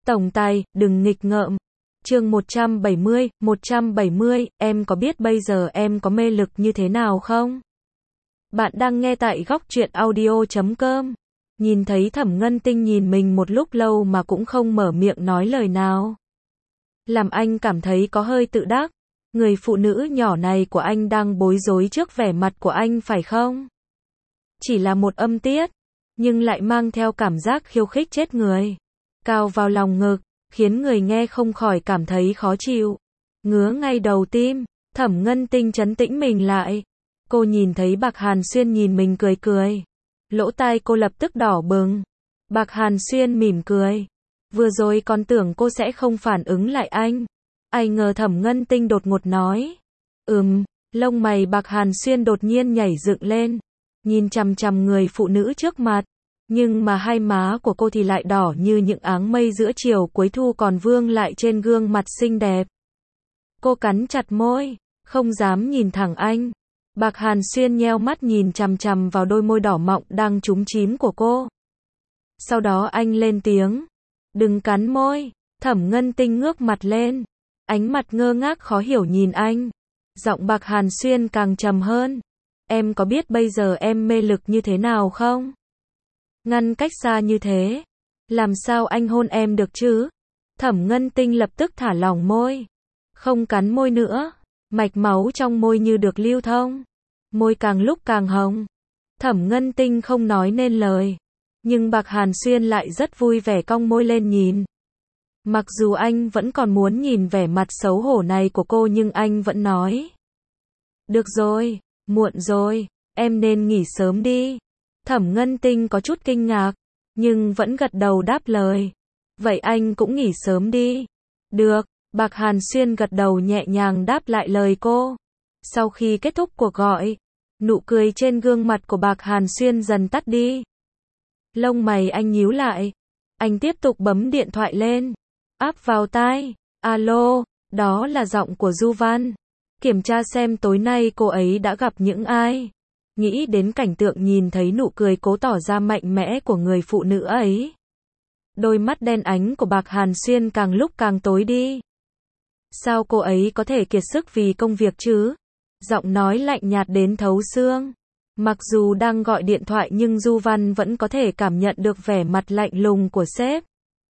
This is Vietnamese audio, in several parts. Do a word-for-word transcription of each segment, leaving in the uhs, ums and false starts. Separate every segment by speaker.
Speaker 1: Tổng tài, đừng nghịch ngợm. Chương một trăm bảy mươi, một trăm bảy mươi, em có biết bây giờ em có mê lực như thế nào không? Bạn đang nghe tại góc truyện audio chấm com. Nhìn thấy Thẩm Ngân Tinh nhìn mình một lúc lâu mà cũng không mở miệng nói lời nào. Làm anh cảm thấy có hơi tự đắc. Người phụ nữ nhỏ này của anh đang bối rối trước vẻ mặt của anh phải không? Chỉ là một âm tiết, nhưng lại mang theo cảm giác khiêu khích chết người. Cao vào lòng ngực, khiến người nghe không khỏi cảm thấy khó chịu. Ngứa ngay đầu tim, Thẩm Ngân Tinh trấn tĩnh mình lại. Cô nhìn thấy Bạc Hàn Xuyên nhìn mình cười cười. Lỗ tai cô lập tức đỏ bừng. Bạc Hàn Xuyên mỉm cười. Vừa rồi còn tưởng cô sẽ không phản ứng lại anh. Ai ngờ Thẩm Ngân Tinh đột ngột nói. Ừm, lông mày Bạc Hàn Xuyên đột nhiên nhảy dựng lên. Nhìn chằm chằm người phụ nữ trước mặt. Nhưng mà hai má của cô thì lại đỏ như những áng mây giữa chiều cuối thu còn vương lại trên gương mặt xinh đẹp. Cô cắn chặt môi, không dám nhìn thẳng anh. Bạc Hàn Xuyên nheo mắt nhìn chằm chằm vào đôi môi đỏ mọng đang chúm chím của cô. Sau đó anh lên tiếng. Đừng cắn môi. Thẩm Ngân Tinh ngước mặt lên. Ánh mặt ngơ ngác khó hiểu nhìn anh. Giọng Bạc Hàn Xuyên càng trầm hơn. Em có biết bây giờ em mê lực như thế nào không? Ngăn cách xa như thế. Làm sao anh hôn em được chứ? Thẩm Ngân Tinh lập tức thả lỏng môi. Không cắn môi nữa. Mạch máu trong môi như được lưu thông. Môi càng lúc càng hồng. Thẩm Ngân Tinh không nói nên lời. Nhưng Bạc Hàn Xuyên lại rất vui vẻ cong môi lên nhìn. Mặc dù anh vẫn còn muốn nhìn vẻ mặt xấu hổ này của cô nhưng anh vẫn nói. Được rồi, muộn rồi, em nên nghỉ sớm đi. Thẩm Ngân Tinh có chút kinh ngạc, nhưng vẫn gật đầu đáp lời. Vậy anh cũng nghỉ sớm đi. Được, Bạc Hàn Xuyên gật đầu nhẹ nhàng đáp lại lời cô. Sau khi kết thúc cuộc gọi, nụ cười trên gương mặt của Bạc Hàn Xuyên dần tắt đi. Lông mày anh nhíu lại. Anh tiếp tục bấm điện thoại lên. Áp vào tai. Alo, đó là giọng của Du Văn. Kiểm tra xem tối nay cô ấy đã gặp những ai. Nghĩ đến cảnh tượng nhìn thấy nụ cười cố tỏ ra mạnh mẽ của người phụ nữ ấy. Đôi mắt đen ánh của Bạc Hàn Xuyên càng lúc càng tối đi. Sao cô ấy có thể kiệt sức vì công việc chứ? Giọng nói lạnh nhạt đến thấu xương. Mặc dù đang gọi điện thoại nhưng Du Văn vẫn có thể cảm nhận được vẻ mặt lạnh lùng của sếp.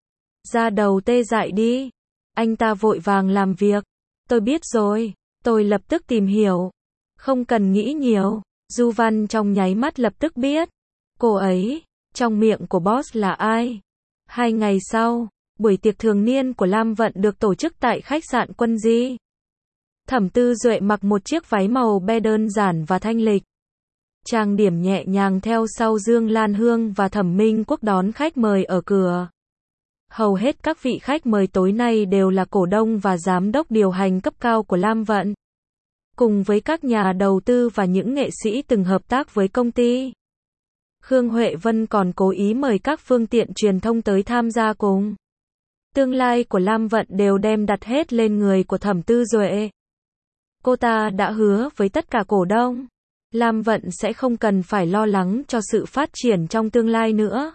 Speaker 1: Da đầu tê dại đi. Anh ta vội vàng làm việc. Tôi biết rồi. Tôi lập tức tìm hiểu. Không cần nghĩ nhiều. Du Văn trong nháy mắt lập tức biết. Cô ấy, trong miệng của boss là ai? Hai ngày sau, buổi tiệc thường niên của Lam Vận được tổ chức tại khách sạn Quân Di. Thẩm Tư Duệ mặc một chiếc váy màu be đơn giản và thanh lịch. Trang điểm nhẹ nhàng theo sau Dương Lan Hương và Thẩm Minh Quốc đón khách mời ở cửa. Hầu hết các vị khách mời tối nay đều là cổ đông và giám đốc điều hành cấp cao của Lam Vận. Cùng với các nhà đầu tư và những nghệ sĩ từng hợp tác với công ty. Khương Huệ Vân còn cố ý mời các phương tiện truyền thông tới tham gia cùng. Tương lai của Lam Vận đều đem đặt hết lên người của Thẩm Tư Duệ. Cô ta đã hứa với tất cả cổ đông. Lam Vận sẽ không cần phải lo lắng cho sự phát triển trong tương lai nữa.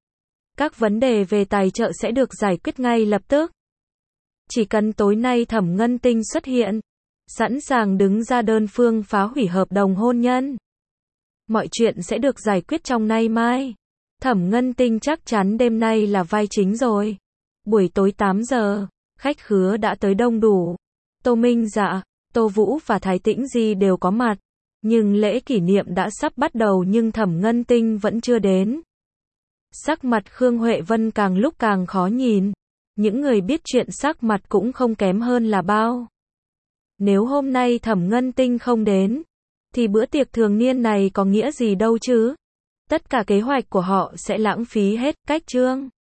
Speaker 1: Các vấn đề về tài trợ sẽ được giải quyết ngay lập tức. Chỉ cần tối nay Thẩm Ngân Tinh xuất hiện, sẵn sàng đứng ra đơn phương phá hủy hợp đồng hôn nhân. Mọi chuyện sẽ được giải quyết trong nay mai. Thẩm Ngân Tinh chắc chắn đêm nay là vai chính rồi. Buổi tối tám giờ, khách khứa đã tới đông đủ. Tô Minh Dạ, Tô Vũ và Thái Tĩnh Di đều có mặt. Nhưng lễ kỷ niệm đã sắp bắt đầu nhưng Thẩm Ngân Tinh vẫn chưa đến. Sắc mặt Khương Huệ Vân càng lúc càng khó nhìn. Những người biết chuyện sắc mặt cũng không kém hơn là bao. Nếu hôm nay Thẩm Ngân Tinh không đến, thì bữa tiệc thường niên này có nghĩa gì đâu chứ? Tất cả kế hoạch của họ sẽ lãng phí hết. Cách chương